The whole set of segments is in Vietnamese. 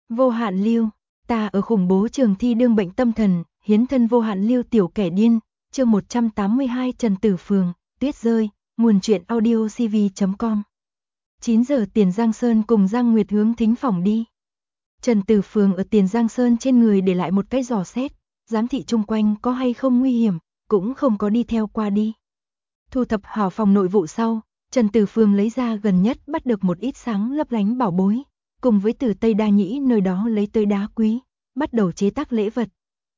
Vô hạn lưu, ta ở khủng bố trường thi đương bệnh tâm thần, hiến thân vô hạn lưu tiểu kẻ điên, chương 182 Trần Tử Phường, tuyết rơi, nguồn truyện audio cv.com. 9 giờ Tiền Giang Sơn cùng Giang Nguyệt hướng thính phòng đi. Trần Tử Phường ở Tiền Giang Sơn trên người để lại một cái dò xét, giám thị chung quanh có hay không nguy hiểm, cũng không có đi theo qua đi. Thu thập hảo phòng nội vụ sau, Trần Tử Phường lấy ra gần nhất bắt được một ít sáng lấp lánh bảo bối, cùng với từ Tây Đa Nhĩ nơi đó lấy tới đá quý, bắt đầu chế tác lễ vật.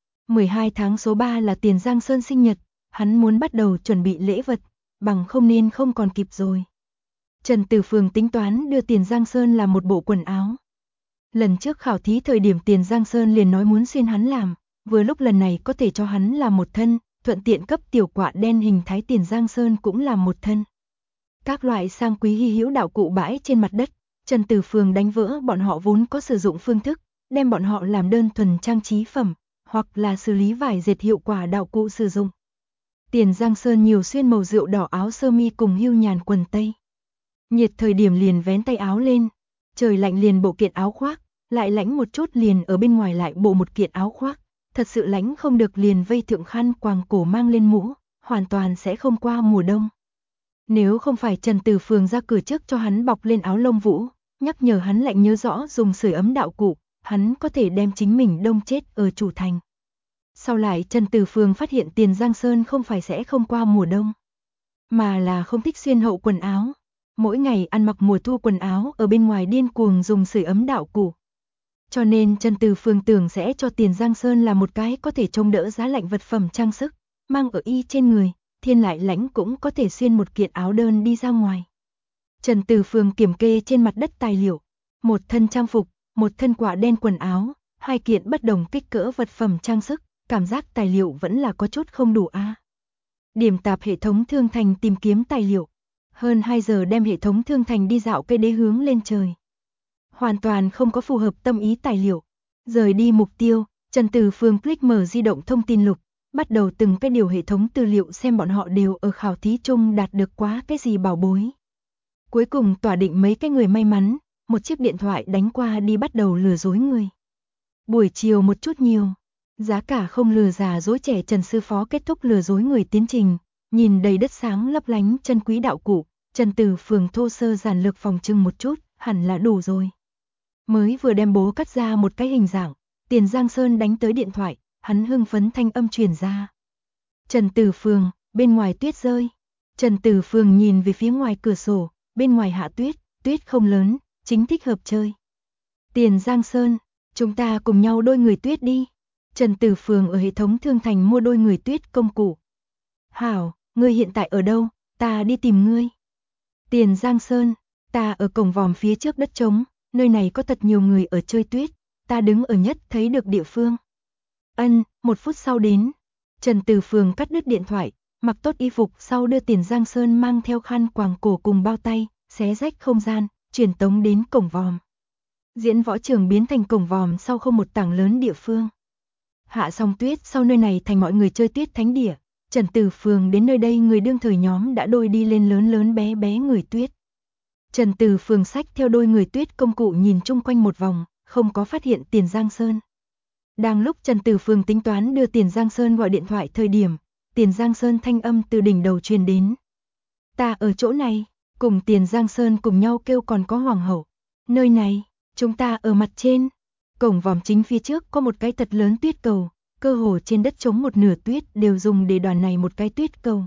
12 tháng số 3 là Tiền Giang Sơn sinh nhật, hắn muốn bắt đầu chuẩn bị lễ vật, bằng không nên không còn kịp rồi. Trần Tử Phường tính toán đưa Tiền Giang Sơn làm một bộ quần áo. Lần trước khảo thí thời điểm Tiền Giang Sơn liền nói muốn xuyên hắn làm, vừa lúc lần này có thể cho hắn làm một thân, thuận tiện cấp tiểu quạ đen hình thái Tiền Giang Sơn cũng làm một thân. Các loại sang quý hy hữu đạo cụ bãi trên mặt đất, Trần Tử Phường đánh vỡ bọn họ vốn có sử dụng phương thức, đem bọn họ làm đơn thuần trang trí phẩm, hoặc là xử lý vải dệt hiệu quả đạo cụ sử dụng. Tiền Giang Sơn nhiều xuyên màu rượu đỏ áo sơ mi cùng hưu nhàn quần tây. Nhiệt thời điểm liền vén tay áo lên, trời lạnh liền bộ kiện áo khoác, lại lạnh một chút liền ở bên ngoài lại bộ một kiện áo khoác, thật sự lạnh không được liền vây thượng khăn quàng cổ mang lên mũ, hoàn toàn sẽ không qua mùa đông. Nếu không phải Trần Tử Phường ra cửa trước cho hắn bọc lên áo lông vũ, nhắc nhở hắn lạnh nhớ rõ dùng sưởi ấm đạo cụ, hắn có thể đem chính mình đông chết ở chủ thành. Sau lại Trần Tử Phường phát hiện Tiền Giang Sơn không phải sẽ không qua mùa đông, mà là không thích xuyên hậu quần áo. Mỗi ngày ăn mặc mùa thu quần áo ở bên ngoài điên cuồng dùng sưởi ấm đạo cụ. Cho nên Trần Tử Phường tưởng sẽ cho Tiền Giang Sơn là một cái có thể chống đỡ giá lạnh vật phẩm trang sức, mang ở y trên người, thiên lại lãnh cũng có thể xuyên một kiện áo đơn đi ra ngoài. Trần Tử Phường kiểm kê trên mặt đất tài liệu, một thân trang phục, một thân quạ đen quần áo, hai kiện bất đồng kích cỡ vật phẩm trang sức, cảm giác tài liệu vẫn là có chút không đủ a. Điểm tạp hệ thống thương thành tìm kiếm tài liệu, hơn 2 giờ đem hệ thống thương thành đi dạo cây đế hướng lên trời. Hoàn toàn không có phù hợp tâm ý tài liệu. Rời đi mục tiêu, Trần Tử Phường click mở di động thông tin lục, bắt đầu từng cái điều hệ thống tư liệu xem bọn họ đều ở khảo thí chung đạt được quá cái gì bảo bối. Cuối cùng tỏa định mấy cái người may mắn, một chiếc điện thoại đánh qua đi bắt đầu lừa dối người. Buổi chiều một chút nhiều, giá cả không lừa già dối trẻ Trần Sư Phó kết thúc lừa dối người tiến trình, nhìn đầy đất sáng lấp lánh chân quý đạo cụ, Trần Tử Phường thô sơ giản lược phòng trưng một chút, hẳn là đủ rồi. Mới vừa đem bố cắt ra một cái hình dạng, Tiền Giang Sơn đánh tới điện thoại, hắn hưng phấn thanh âm truyền ra. Trần Tử Phường, bên ngoài tuyết rơi. Trần Tử Phường nhìn về phía ngoài cửa sổ, bên ngoài hạ tuyết, tuyết không lớn, chính thích hợp chơi. Tiền Giang Sơn, chúng ta cùng nhau đôi người tuyết đi. Trần Tử Phường ở hệ thống thương thành mua đôi người tuyết công cụ. Hảo, ngươi hiện tại ở đâu, ta đi tìm ngươi. Tiền Giang Sơn, ta ở cổng vòm phía trước đất trống, nơi này có thật nhiều người ở chơi tuyết, ta đứng ở nhất thấy được địa phương. Ân, 1 phút sau đến. Trần Tử Phường cắt đứt điện thoại, mặc tốt y phục sau đưa Tiền Giang Sơn mang theo khăn quàng cổ cùng bao tay, xé rách không gian, truyền tống đến cổng vòm. Diễn võ trường biến thành cổng vòm sau không một tảng lớn địa phương. Hạ xong tuyết sau nơi này thành mọi người chơi tuyết thánh địa. Trần Tử Phường đến nơi đây người đương thời nhóm đã đôi đi lên lớn lớn bé bé người tuyết. Trần Tử Phường xách theo đôi người tuyết công cụ nhìn chung quanh một vòng, không có phát hiện Tiền Giang Sơn. Đang lúc Trần Tử Phường tính toán đưa Tiền Giang Sơn gọi điện thoại thời điểm, Tiền Giang Sơn thanh âm từ đỉnh đầu truyền đến. Ta ở chỗ này, cùng Tiền Giang Sơn cùng nhau kêu còn có hoàng hậu. Nơi này, chúng ta ở mặt trên. Cổng vòm chính phía trước có một cái thật lớn tuyết cầu, cơ hồ trên đất trống một nửa tuyết đều dùng để đoàn này một cái tuyết cầu.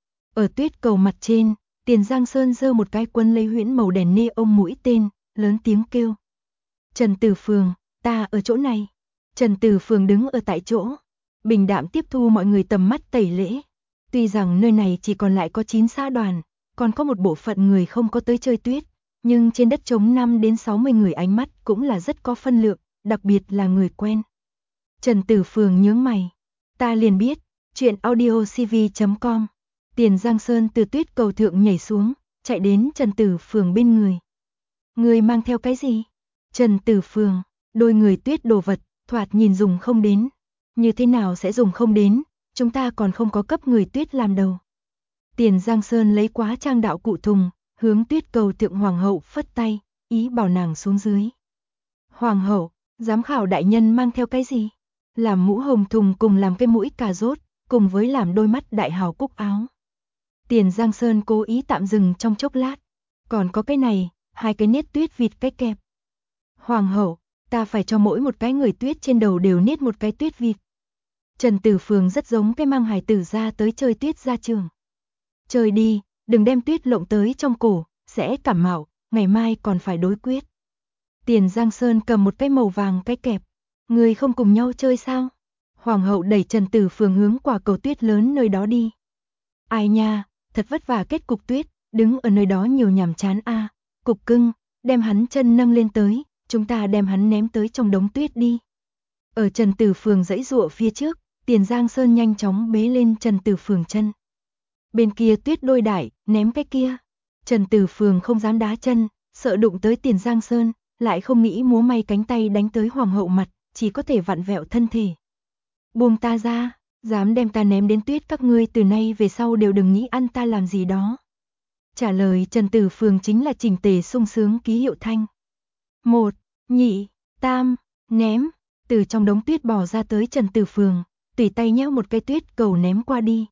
Ở tuyết cầu mặt trên, Tiền Giang Sơn giơ một cái quân lấy huyễn màu đèn nê ông mũi tên, lớn tiếng kêu. Trần Tử Phường, ta ở chỗ này. Trần Tử Phường đứng ở tại chỗ, bình đạm tiếp thu mọi người tầm mắt tẩy lễ. Tuy rằng nơi này chỉ còn lại có 9 xã đoàn, còn có một bộ phận người không có tới chơi tuyết, nhưng trên đất trống 5 đến 60 người ánh mắt cũng là rất có phân lượng, đặc biệt là người quen. Trần Tử Phường nhướng mày, ta liền biết, chuyện audio cv.com. Tiền Giang Sơn từ tuyết cầu thượng nhảy xuống, chạy đến Trần Tử Phường bên người. Người mang theo cái gì? Trần Tử Phường, đôi người tuyết đồ vật, thoạt nhìn dùng không đến. Như thế nào sẽ dùng không đến, chúng ta còn không có cấp người tuyết làm đầu. Tiền Giang Sơn lấy quá trang đạo cụ thùng, hướng tuyết cầu thượng hoàng hậu phất tay, ý bảo nàng xuống dưới. Hoàng hậu, Giám khảo đại nhân mang theo cái gì? Làm mũ hồng thùng cùng làm cái mũi cà rốt, cùng với làm đôi mắt đại hào cúc áo. Tiền Giang Sơn cố ý tạm dừng trong chốc lát. Còn có cái này, 2 cái niết tuyết vịt cái kẹp. Hoàng hậu, ta phải cho mỗi một cái người tuyết trên đầu đều niết một cái tuyết vịt. Trần Tử Phường rất giống cái mang hài tử ra tới chơi tuyết ra trường. Chơi đi, đừng đem tuyết lộng tới trong cổ, sẽ cảm mạo, ngày mai còn phải đối quyết. Tiền Giang Sơn cầm một cái màu vàng cái kẹp. Người không cùng nhau chơi sao? Hoàng hậu đẩy Trần Tử Phường hướng quả cầu tuyết lớn nơi đó đi. Ai nha, thật vất vả kết cục tuyết, đứng ở nơi đó nhiều nhàm chán a. Cục cưng, đem hắn chân nâng lên tới, chúng ta đem hắn ném tới trong đống tuyết đi. Ở Trần Tử Phường giãy giụa phía trước, Tiền Giang Sơn nhanh chóng bế lên Trần Tử Phường chân. Bên kia tuyết đôi đại, ném cái kia. Trần Tử Phường không dám đá chân, sợ đụng tới Tiền Giang Sơn, lại không nghĩ múa may cánh tay đánh tới hoàng hậu mặt, chỉ có thể vặn vẹo thân thể. Buông ta ra, dám đem ta ném đến tuyết các ngươi từ nay về sau đều đừng nghĩ ăn ta làm gì đó. Trả lời Trần Tử Phường chính là chỉnh tề sung sướng ký hiệu thanh. 1, 2, 3, ném, từ trong đống tuyết bò ra tới Trần Tử Phường, tùy tay nhéo một cái tuyết cầu ném qua đi.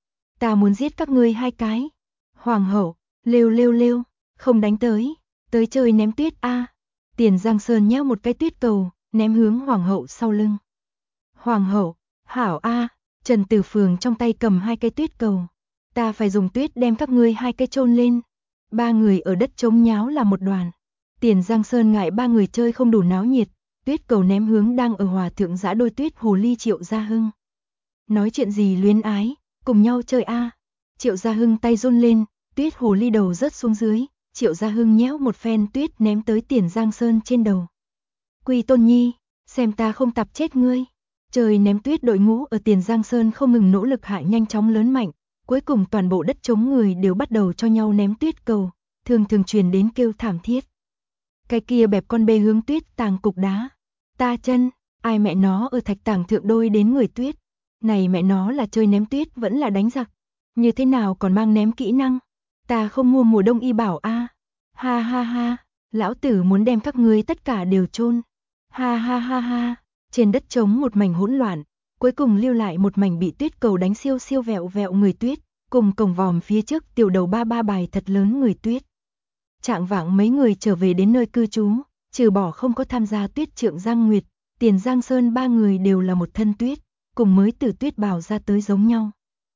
Ta muốn giết các ngươi 2 cái. Hoàng hậu, lêu, không đánh tới chơi ném tuyết a. Tiền Giang Sơn nhéo một cái tuyết cầu, ném hướng hoàng hậu sau lưng. Hoàng hậu, hảo a, Trần Tử Phường trong tay cầm 2 cái tuyết cầu. Ta phải dùng tuyết đem các ngươi 2 cái chôn lên. 3 người ở đất trống nháo là một đoàn. Tiền Giang Sơn ngại 3 người chơi không đủ náo nhiệt, tuyết cầu ném hướng đang ở hòa thượng giã đôi tuyết hồ ly Triệu Gia Hưng. Nói chuyện gì luyến ái, cùng nhau chơi a. Triệu Gia Hưng tay run lên, tuyết hồ ly đầu rớt xuống dưới, Triệu Gia Hưng nhéo một phen tuyết ném tới Tiền Giang Sơn trên đầu. Quỳ Tôn Nhi, xem ta không tạp chết ngươi. Trời ném tuyết đội ngũ ở Tiền Giang Sơn không ngừng nỗ lực hạ nhanh chóng lớn mạnh, cuối cùng toàn bộ đất trống người đều bắt đầu cho nhau ném tuyết cầu, thường truyền đến kêu thảm thiết. Cái kia bẹp con bê hướng tuyết tàng cục đá. Ta chân, ai mẹ nó ở thạch tảng thượng đôi đến người tuyết. Này mẹ nó là chơi ném tuyết vẫn là đánh giặc. Như thế nào còn mang ném kỹ năng. Ta không mua mùa đông y bảo a. Ha ha ha, lão tử muốn đem các ngươi tất cả đều chôn. Ha ha ha ha, trên đất trống một mảnh hỗn loạn, cuối cùng lưu lại một mảnh bị tuyết cầu đánh siêu siêu vẹo vẹo người tuyết, cùng cổng vòm phía trước tiểu đầu ba bài thật lớn người tuyết. Trạng vạng mấy người trở về đến nơi cư trú, trừ bỏ không có tham gia tuyết trượng Giang Nguyệt, Tiền Giang Sơn 3 người đều là một thân tuyết, cùng mới từ tuyết bào ra tới giống nhau.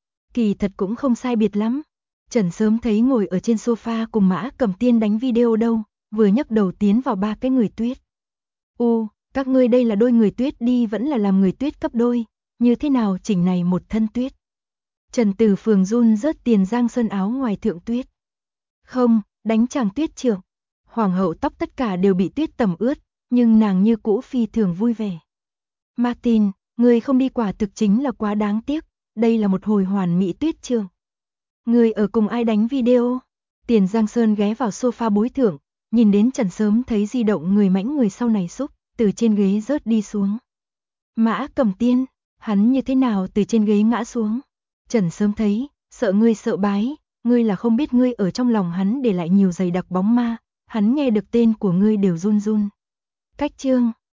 Kỳ thật cũng không sai biệt lắm. Trần sớm thấy ngồi ở trên sofa cùng Mã Cẩm Tiên đánh video đâu, vừa nhấc đầu tiến vào 3 cái người tuyết. Các ngươi đây là đôi người tuyết đi vẫn là làm người tuyết cấp đôi, như thế nào chỉnh này một thân tuyết. Trần Tử Phường run rớt Tiền Giang Sơn áo ngoài thượng tuyết. Không, đánh chàng tuyết trượng. Hoàng hậu tóc tất cả đều bị tuyết tẩm ướt, nhưng nàng như cũ phi thường vui vẻ. Martin, người không đi quả thực chính là quá đáng tiếc, đây là một hồi hoàn mỹ tuyết trượng. Người ở cùng ai đánh video? Tiền Giang Sơn ghé vào sofa bối thượng, nhìn đến Trần sớm thấy di động người mãnh người sau này xúc, từ trên ghế rớt đi xuống. Mã Cẩm Tiên, hắn như thế nào từ trên ghế ngã xuống? Trần sớm thấy, sợ ngươi sợ bái, ngươi là không biết ngươi ở trong lòng hắn để lại nhiều dày đặc bóng ma, hắn nghe được tên của ngươi đều run run. Cách chương